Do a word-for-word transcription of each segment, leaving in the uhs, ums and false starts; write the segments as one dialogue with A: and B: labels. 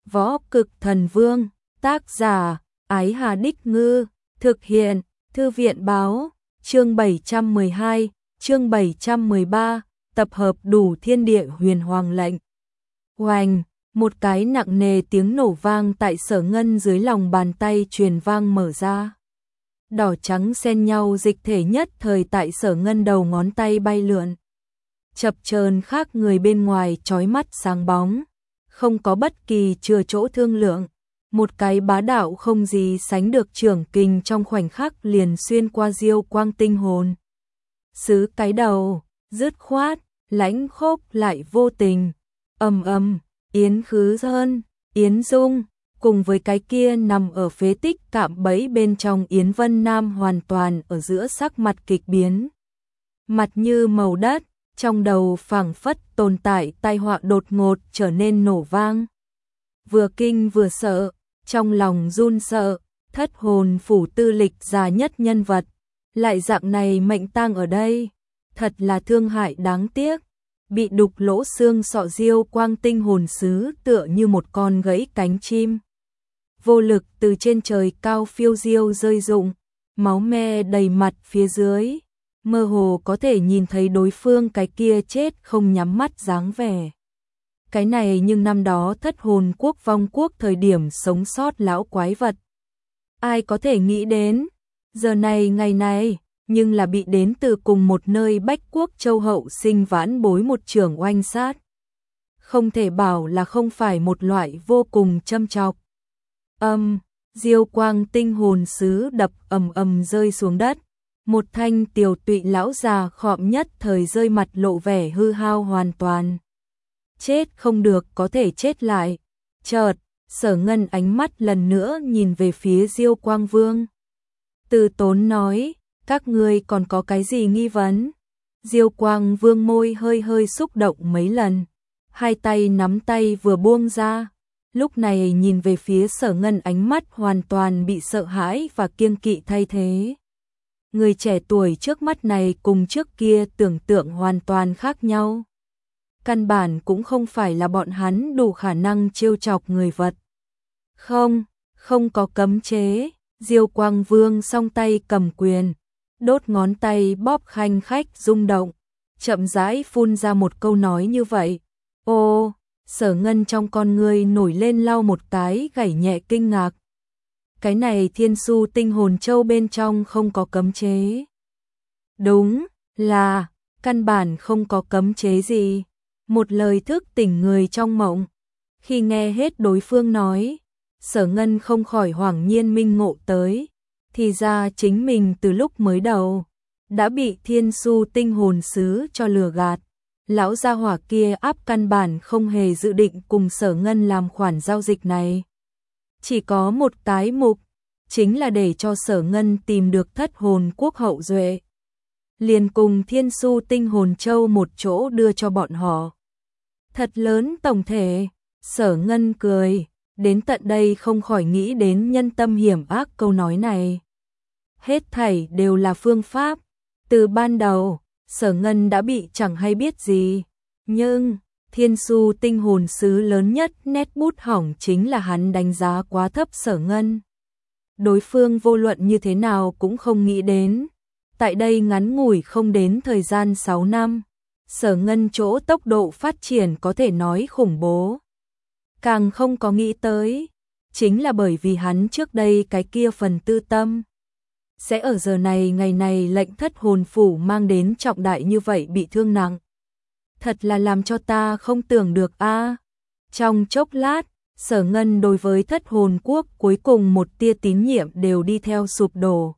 A: Võ Cực Thần Vương, tác giả, Ái Hà Đích Ngư, thực hiện, Thư viện báo, chương bảy trăm mười hai, chương bảy trăm mười ba, tập hợp đủ thiên địa huyền hoàng lệnh. Oành, một cái nặng nề tiếng nổ vang tại Sở Ngân dưới lòng bàn tay truyền vang mở ra. Đỏ trắng xen nhau dịch thể nhất thời tại Sở Ngân đầu ngón tay bay lượn. Chập chờn khác người bên ngoài chói mắt sáng bóng, không có bất kỳ chừa chỗ thương lượng. Một cái bá đạo không gì sánh được trưởng kình trong khoảnh khắc liền xuyên qua Diêu Quang tinh hồn. Xứ cái đầu, dứt khoát, lãnh khốc lại vô tình. Ầm ầm, Yến Khứ Sơn, Yến Dung, cùng với cái kia nằm ở phế tích cạm bẫy bên trong Yến Vân Nam hoàn toàn ở giữa sắc mặt kịch biến. Mặt như màu đất, trong đầu phảng phất tồn tại tai họa đột ngột trở nên nổ vang. Vừa kinh vừa sợ, trong lòng run sợ, thất hồn phủ tư lịch già nhất nhân vật, lại dạng này mệnh tang ở đây, thật là thương hại đáng tiếc. Bị đục lỗ xương sọ Diêu Quang tinh hồn sứ tựa như một con gãy cánh chim. Vô lực từ trên trời cao phiêu diêu rơi rụng, máu me đầy mặt phía dưới, mơ hồ có thể nhìn thấy đối phương cái kia chết không nhắm mắt dáng vẻ. Cái này nhưng năm đó thất hồn quốc vong quốc thời điểm sống sót lão quái vật. Ai có thể nghĩ đến, giờ này ngày này, nhưng là bị đến từ cùng một nơi Bách Quốc Châu hậu sinh vãn bối một trường oanh sát. Không thể bảo là không phải một loại vô cùng châm chọc. Âm, Diêu Quang tinh hồn sứ đập ầm ầm rơi xuống đất. Một thanh tiều tụy lão già khọm nhất thời rơi mặt lộ vẻ hư hao hoàn toàn. Chết không được có thể chết lại. Chợt, Sở Ngân ánh mắt lần nữa nhìn về phía Diêu Quang Vương. Từ tốn nói, các ngươi còn có cái gì nghi vấn? Diêu Quang Vương môi hơi hơi xúc động mấy lần. Hai tay nắm tay vừa buông ra. Lúc này nhìn về phía Sở Ngân ánh mắt hoàn toàn bị sợ hãi và kiêng kỵ thay thế. Người trẻ tuổi trước mắt này cùng trước kia tưởng tượng hoàn toàn khác nhau. Căn bản cũng không phải là bọn hắn đủ khả năng trêu chọc người vật. Không, không có cấm chế. Diêu Quang Vương song tay cầm quyền, đốt ngón tay bóp khanh khách rung động, chậm rãi phun ra một câu nói như vậy. Ô, Sở Ngân trong con người nổi lên lau một cái gảy nhẹ kinh ngạc. Cái này Thiên Su tinh hồn châu bên trong không có cấm chế. Đúng là, căn bản không có cấm chế gì. Một lời thức tỉnh người trong mộng. Khi nghe hết đối phương nói, Sở Ngân không khỏi hoảng nhiên minh ngộ tới. Thì ra chính mình từ lúc mới đầu đã bị Thiên Su tinh hồn sứ cho lừa gạt. Lão gia hỏa kia áp căn bản không hề dự định cùng Sở Ngân làm khoản giao dịch này. Chỉ có một cái mục, chính là để cho Sở Ngân tìm được thất hồn quốc hậu duệ. Liền cùng Thiên Su tinh hồn châu một chỗ đưa cho bọn họ. Thật lớn tổng thể, Sở Ngân cười, đến tận đây không khỏi nghĩ đến nhân tâm hiểm ác câu nói này. Hết thảy đều là phương pháp, từ ban đầu, Sở Ngân đã bị chẳng hay biết gì, nhưng Thiên Su tinh hồn sứ lớn nhất nét bút hỏng chính là hắn đánh giá quá thấp Sở Ngân. Đối phương vô luận như thế nào cũng không nghĩ đến, tại đây ngắn ngủi không đến thời gian sáu năm, Sở Ngân chỗ tốc độ phát triển có thể nói khủng bố. Càng không có nghĩ tới, chính là bởi vì hắn trước đây cái kia phần tư tâm. Sẽ ở giờ này ngày này lệnh thất hồn phủ mang đến trọng đại như vậy bị thương nặng. Thật là làm cho ta không tưởng được a. Trong chốc lát, Sở Ngân đối với thất hồn quốc cuối cùng một tia tín nhiệm đều đi theo sụp đổ.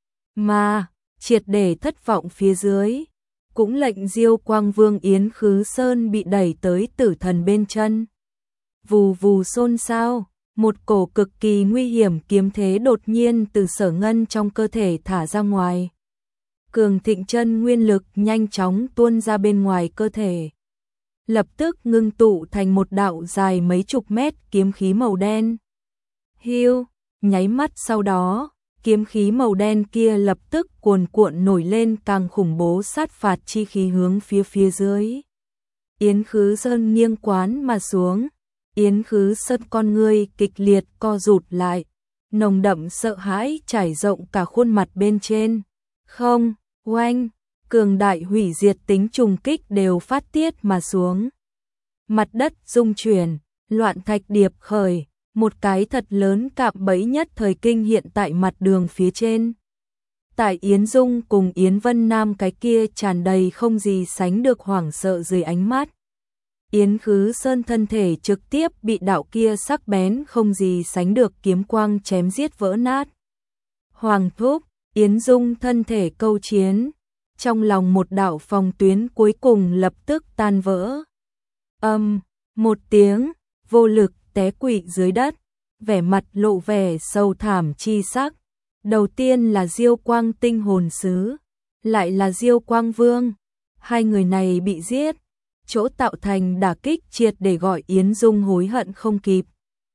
A: Mà, triệt để thất vọng phía dưới, cũng lệnh Diêu Quang Vương Yến Khứ Sơn bị đẩy tới tử thần bên chân. Vù vù xôn xao, một cổ cực kỳ nguy hiểm kiếm thế đột nhiên từ Sở Ngân trong cơ thể thả ra ngoài. Cường thịnh chân nguyên lực nhanh chóng tuôn ra bên ngoài cơ thể. Lập tức ngưng tụ thành một đạo dài mấy chục mét kiếm khí màu đen. Hiu, nháy mắt sau đó, kiếm khí màu đen kia lập tức cuồn cuộn nổi lên càng khủng bố sát phạt chi khí hướng phía phía dưới. Yến Khứ Sơn nghiêng quán mà xuống, Yến Khứ Sơn con ngươi kịch liệt co rụt lại, nồng đậm sợ hãi trải rộng cả khuôn mặt bên trên. Không, oanh, cường đại hủy diệt tính trùng kích đều phát tiết mà xuống. Mặt đất rung chuyển, loạn thạch điệp khởi, một cái thật lớn cạm bẫy nhất thời kinh hiện tại mặt đường phía trên. Tại Yến Dung cùng Yến Vân Nam cái kia tràn đầy không gì sánh được hoảng sợ dưới ánh mắt. Yến Khứ Sơn thân thể trực tiếp bị đạo kia sắc bén không gì sánh được kiếm quang chém giết vỡ nát. Hoàng thúc, Yến Dung thân thể câu chiến, trong lòng một đạo phòng tuyến cuối cùng lập tức tan vỡ. Âm, một tiếng, vô lực té quỵ dưới đất, vẻ mặt lộ vẻ sầu thảm chi sắc. Đầu tiên là Diêu Quang tinh hồn sứ, lại là Diêu Quang Vương. Hai người này bị giết, chỗ tạo thành đả kích triệt để gọi Yến Dung hối hận không kịp.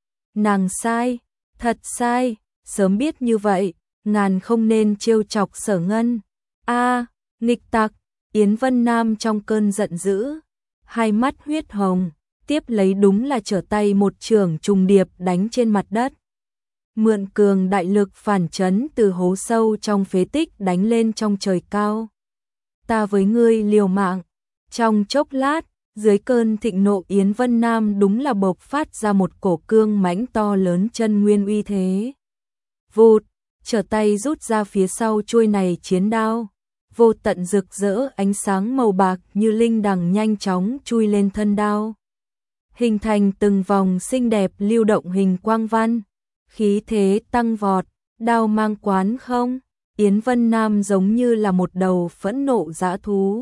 A: Nàng sai, thật sai, sớm biết như vậy, ngàn không nên trêu chọc Sở Ngân. A, nghịch tặc, Yến Vân Nam trong cơn giận dữ, hai mắt huyết hồng, tiếp lấy đúng là trở tay một chưởng trùng điệp đánh trên mặt đất. Mượn cường đại lực phản chấn từ hố sâu trong phế tích đánh lên trong trời cao. Ta với ngươi liều mạng. Trong chốc lát, dưới cơn thịnh nộ Yến Vân Nam đúng là bộc phát ra một cổ cương mãnh to lớn chân nguyên uy thế. Vụt, trở tay rút ra phía sau chuôi này chiến đao. Vô tận rực rỡ ánh sáng màu bạc như linh đằng nhanh chóng chui lên thân đao. Hình thành từng vòng xinh đẹp lưu động hình quang văn. Khí thế tăng vọt, đao mang quán không, Yến Vân Nam giống như là một đầu phẫn nộ dã thú.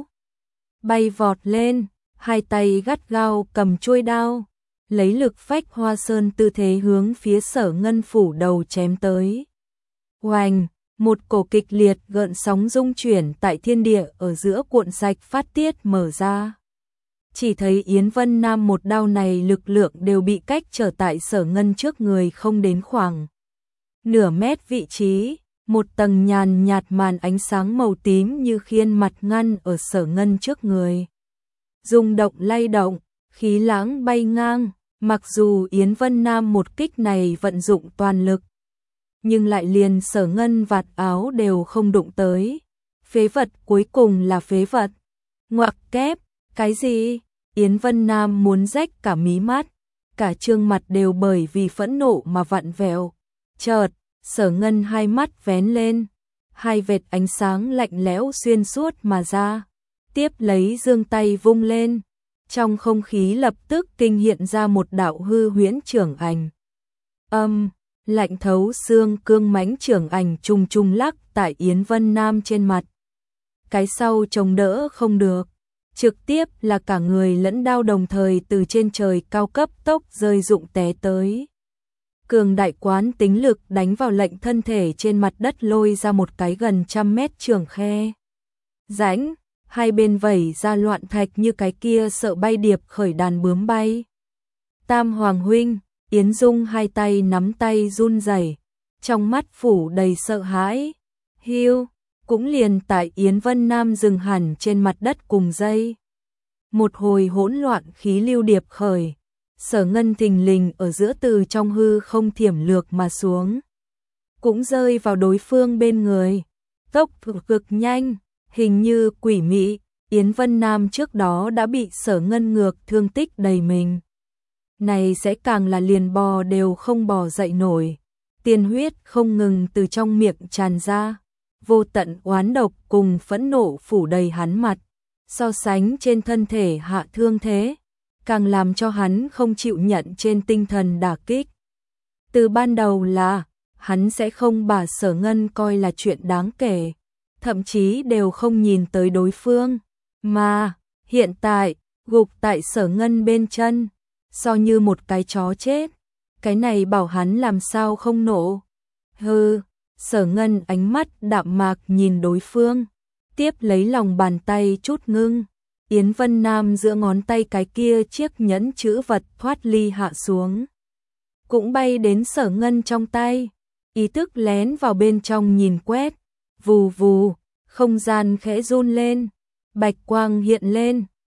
A: Bay vọt lên, hai tay gắt gao cầm chuôi đao, lấy lực phách hoa sơn tư thế hướng phía Sở Ngân phủ đầu chém tới. Oành, một cổ kịch liệt gợn sóng rung chuyển tại thiên địa ở giữa cuộn sạch phát tiết mở ra. Chỉ thấy Yến Vân Nam một đao này lực lượng đều bị cách trở tại Sở Ngân trước người không đến khoảng nửa mét vị trí, một tầng nhàn nhạt màn ánh sáng màu tím như khiên mặt ngăn ở Sở Ngân trước người. Rung động lay động, khí lãng bay ngang, mặc dù Yến Vân Nam một kích này vận dụng toàn lực, nhưng lại liền Sở Ngân vạt áo đều không đụng tới. Phế vật cuối cùng là phế vật. Ngoặc kép, cái gì? Yến Vân Nam muốn rách cả mí mắt, cả trương mặt đều bởi vì phẫn nộ mà vặn vẹo. Chợt, Sở Ngân hai mắt vén lên, hai vệt ánh sáng lạnh lẽo xuyên suốt mà ra, tiếp lấy giương tay vung lên, trong không khí lập tức kinh hiện ra một đạo hư huyễn trưởng ảnh. Âm, lạnh thấu xương cương mãnh trưởng ảnh trùng trùng lắc tại Yến Vân Nam trên mặt. Cái sau chống đỡ không được, trực tiếp là cả người lẫn đao đồng thời từ trên trời cao cấp tốc rơi rụng té tới. Cường đại quán tính lực đánh vào lệnh thân thể trên mặt đất lôi ra một cái gần trăm mét trường khe. Rãnh, hai bên vẩy ra loạn thạch như cái kia sợ bay điệp khởi đàn bướm bay. Tam Hoàng huynh, Yến Dung hai tay nắm tay run rẩy, trong mắt phủ đầy sợ hãi. Hiu, cũng liền tại Yến Vân Nam dừng hẳn trên mặt đất cùng dây. Một hồi hỗn loạn khí lưu điệp khởi, Sở Ngân thình lình ở giữa từ trong hư không thiểm lược mà xuống, cũng rơi vào đối phương bên người. Tốc độ cực nhanh, hình như quỷ mị, Yến Vân Nam trước đó đã bị Sở Ngân ngược thương tích đầy mình. Này sẽ càng là liền bò đều không bò dậy nổi, tiên huyết không ngừng từ trong miệng tràn ra, vô tận oán độc cùng phẫn nộ phủ đầy hắn mặt, so sánh trên thân thể hạ thương thế, càng làm cho hắn không chịu nhận trên tinh thần đả kích. Từ ban đầu là, hắn sẽ không bà Sở Ngân coi là chuyện đáng kể, thậm chí đều không nhìn tới đối phương, mà, hiện tại, gục tại Sở Ngân bên chân, so như một cái chó chết, cái này bảo hắn làm sao không nộ. Hừ, Sở Ngân ánh mắt đạm mạc nhìn đối phương, tiếp lấy lòng bàn tay chút ngưng, Yến Vân Nam giữa ngón tay cái kia chiếc nhẫn chữ vật thoát ly hạ xuống, cũng bay đến Sở Ngân trong tay, ý thức lén vào bên trong nhìn quét, vù vù, không gian khẽ run lên, bạch quang hiện lên,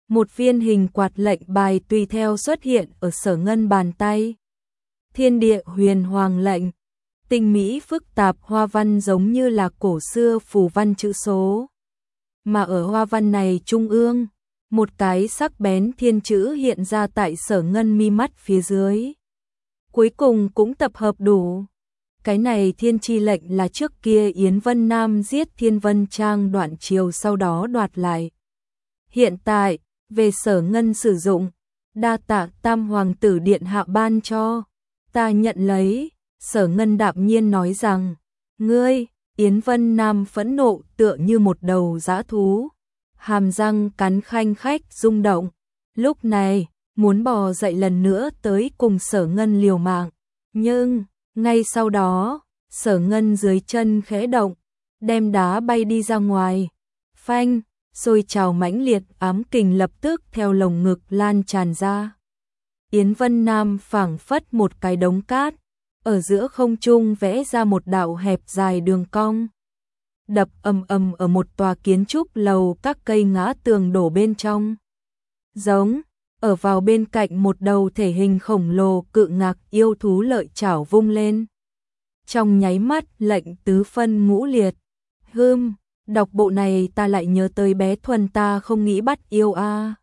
A: Một viên hình quạt lệnh bài tùy theo xuất hiện ở Sở Ngân bàn tay. Thiên địa huyền hoàng lệnh, tinh mỹ phức tạp hoa văn giống như là cổ xưa phù văn chữ số. Mà ở hoa văn này trung ương, một cái sắc bén thiên chữ hiện ra tại Sở Ngân mi mắt phía dưới. Cuối cùng cũng tập hợp đủ. Cái này thiên chi lệnh là trước kia Yến Vân Nam giết Thiên Vân Trang Đoạn Triều sau đó đoạt lại. Hiện tại, về Sở Ngân sử dụng, đa tạ Tam Hoàng tử điện hạ ban cho, ta nhận lấy. Sở Ngân đạm nhiên nói rằng, ngươi, Yến Vân Nam phẫn nộ tựa như một đầu dã thú, hàm răng cắn khanh khách rung động, lúc này muốn bò dậy lần nữa tới cùng Sở Ngân liều mạng, nhưng ngay sau đó, Sở Ngân dưới chân khẽ động, đem đá bay đi ra ngoài. Phanh, sôi trào mãnh liệt ám kình lập tức theo lồng ngực lan tràn ra. Yến Vân Nam phảng phất một cái đống cát, ở giữa không trung vẽ ra một đạo hẹp dài đường cong. Đập ầm ầm ở một tòa kiến trúc lầu, các cây ngã tường đổ bên trong. Giống, ở vào bên cạnh một đầu thể hình khổng lồ cự ngạc yêu thú lợi chảo vung lên. Trong nháy mắt lệnh tứ phân ngũ liệt. Hưm, đọc bộ này ta lại nhớ tới bé Thuần ta không nghĩ bắt yêu a. À.